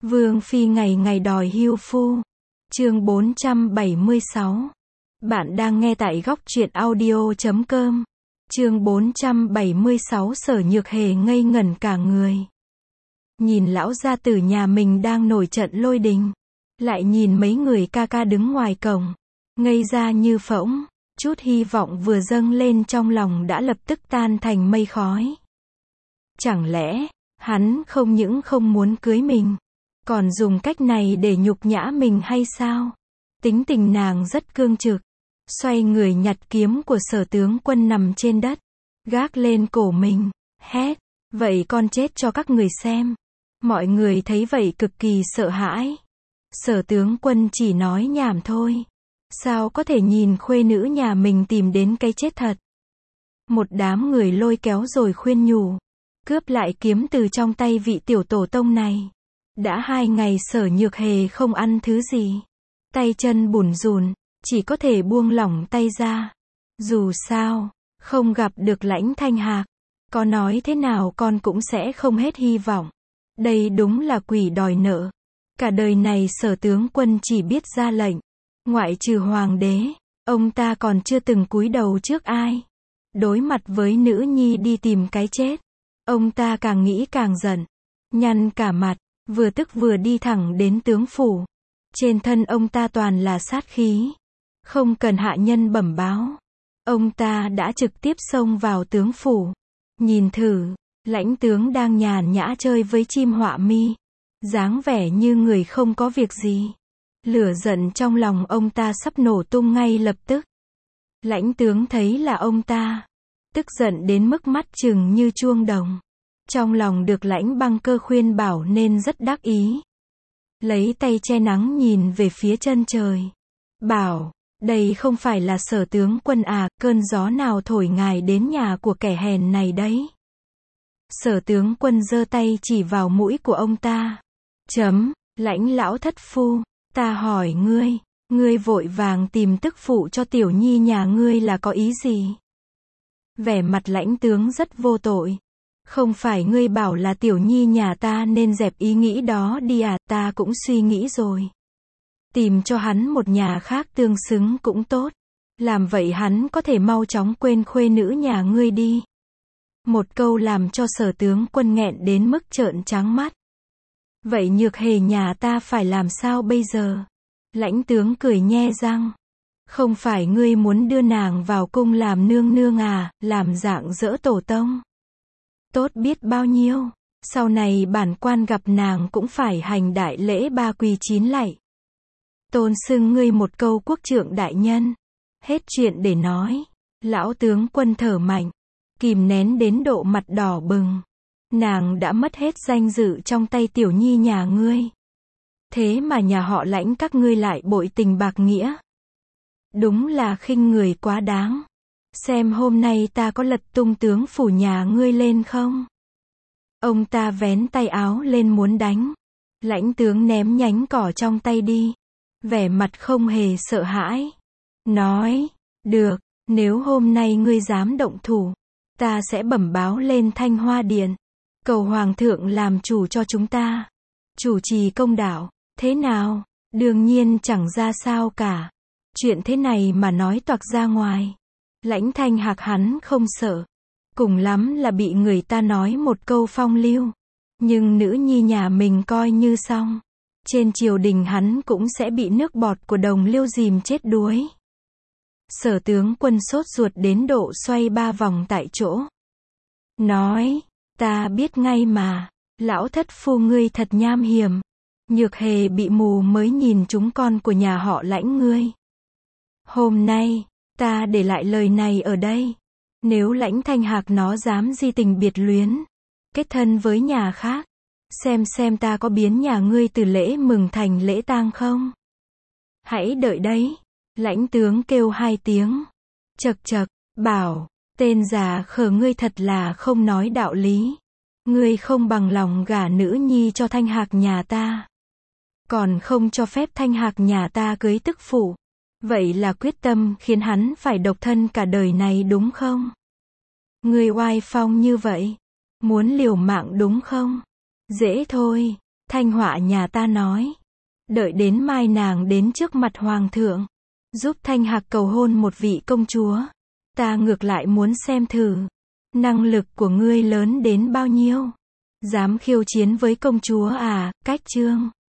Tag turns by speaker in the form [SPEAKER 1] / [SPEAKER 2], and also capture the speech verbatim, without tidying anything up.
[SPEAKER 1] Vương phi ngày ngày đòi hưu phu. Chương bốn trăm bảy mươi sáu. Bạn đang nghe tại góc truyện audio chấm com. Chương bốn trăm bảy mươi sáu. Sở Nhược Hề ngây ngẩn cả người. Nhìn lão gia tử nhà mình đang nổi trận lôi đình, lại nhìn mấy người ca ca đứng ngoài cổng, ngây ra như phỗng, chút hy vọng vừa dâng lên trong lòng đã lập tức tan thành mây khói. Chẳng lẽ, hắn không những không muốn cưới mình, còn dùng cách này để nhục nhã mình hay sao? Tính tình nàng rất cương trực, xoay người nhặt kiếm của Sở tướng quân nằm trên đất, gác lên cổ mình, hét, vậy con chết cho các người xem. Mọi người thấy vậy cực kỳ sợ hãi. Sở tướng quân chỉ nói nhảm thôi. Sao có thể nhìn khuê nữ nhà mình tìm đến cái chết thật? Một đám người lôi kéo rồi khuyên nhủ, cướp lại kiếm từ trong tay vị tiểu tổ tông này. Đã hai ngày Sở Nhược Hề không ăn thứ gì, tay chân bủn rủn, chỉ có thể buông lỏng tay ra. Dù sao, không gặp được Lãnh Thanh Hạc, có nói thế nào con cũng sẽ không hết hy vọng. Đây đúng là quỷ đòi nợ. Cả đời này Sở tướng quân chỉ biết ra lệnh, ngoại trừ hoàng đế, ông ta còn chưa từng cúi đầu trước ai. Đối mặt với nữ nhi đi tìm cái chết, ông ta càng nghĩ càng giận, nhăn cả mặt, vừa tức vừa đi thẳng đến tướng phủ. Trên thân ông ta toàn là sát khí, không cần hạ nhân bẩm báo, ông ta đã trực tiếp xông vào tướng phủ. Nhìn thử, Lãnh tướng đang nhàn nhã chơi với chim họa mi, dáng vẻ như người không có việc gì. Lửa giận trong lòng ông ta sắp nổ tung ngay lập tức. Lãnh tướng thấy là ông ta, tức giận đến mức mắt trừng như chuông đồng. Trong lòng được Lãnh Băng Cơ khuyên bảo nên rất đắc ý. Lấy tay che nắng nhìn về phía chân trời, bảo, đây không phải là Sở tướng quân à, cơn gió nào thổi ngài đến nhà của kẻ hèn này đấy. Sở tướng quân giơ tay chỉ vào mũi của ông ta. Chấm, Lãnh lão thất phu, ta hỏi ngươi, ngươi vội vàng tìm tức phụ cho tiểu nhi nhà ngươi là có ý gì? Vẻ mặt Lãnh tướng rất vô tội. Không phải ngươi bảo là tiểu nhi nhà ta nên dẹp ý nghĩ đó đi à, ta cũng suy nghĩ rồi. Tìm cho hắn một nhà khác tương xứng cũng tốt. Làm vậy hắn có thể mau chóng quên khuê nữ nhà ngươi đi. Một câu làm cho Sở tướng quân nghẹn đến mức trợn trắng mắt. Vậy Nhược Hề nhà ta phải làm sao bây giờ? Lãnh tướng cười nhe răng. Không phải ngươi muốn đưa nàng vào cung làm nương nương à, làm dạng dỡ tổ tông. Tốt biết bao nhiêu, sau này bản quan gặp nàng cũng phải hành đại lễ ba quỳ chín lạy. Tôn xưng ngươi một câu quốc trượng đại nhân. Hết chuyện để nói, lão tướng quân thở mạnh, kìm nén đến độ mặt đỏ bừng. Nàng đã mất hết danh dự trong tay tiểu nhi nhà ngươi. Thế mà nhà họ Lãnh các ngươi lại bội tình bạc nghĩa. Đúng là khinh người quá đáng. Xem hôm nay ta có lật tung tướng phủ nhà ngươi lên không? Ông ta vén tay áo lên muốn đánh. Lãnh tướng ném nhánh cỏ trong tay đi, vẻ mặt không hề sợ hãi. Nói, được, nếu hôm nay ngươi dám động thủ, ta sẽ bẩm báo lên Thanh Hoa Điện, cầu Hoàng thượng làm chủ cho chúng ta. Chủ trì công đạo, thế nào? Đương nhiên chẳng ra sao cả. Chuyện thế này mà nói toạc ra ngoài, Lãnh Thanh Hạc hắn không sợ. Cùng lắm là bị người ta nói một câu phong lưu. Nhưng nữ nhi nhà mình coi như xong. Trên triều đình hắn cũng sẽ bị nước bọt của đồng liêu dìm chết đuối. Sở tướng quân sốt ruột đến độ xoay ba vòng tại chỗ. Nói, ta biết ngay mà, lão thất phu ngươi thật nham hiểm. Nhược Hề bị mù mới nhìn chúng con của nhà họ Lãnh ngươi. Hôm nay, ta để lại lời này ở đây. Nếu Lãnh Thanh Hạc nó dám di tình biệt luyến, kết thân với nhà khác, xem xem ta có biến nhà ngươi từ lễ mừng thành lễ tang không? Hãy đợi đấy. Lãnh tướng kêu hai tiếng. Chậc chậc, bảo, tên già khờ ngươi thật là không nói đạo lý. Ngươi không bằng lòng gả nữ nhi cho Thanh Hạc nhà ta, còn không cho phép Thanh Hạc nhà ta cưới tức phụ. Vậy là quyết tâm khiến hắn phải độc thân cả đời này đúng không? Ngươi oai phong như vậy, muốn liều mạng đúng không? Dễ thôi, Thanh họa nhà ta nói. Đợi đến mai nàng đến trước mặt hoàng thượng. Giúp Thanh Hạc cầu hôn một vị công chúa. Ta ngược lại muốn xem thử. Năng lực của ngươi lớn đến bao nhiêu? Dám khiêu chiến với công chúa à, Cách Chương.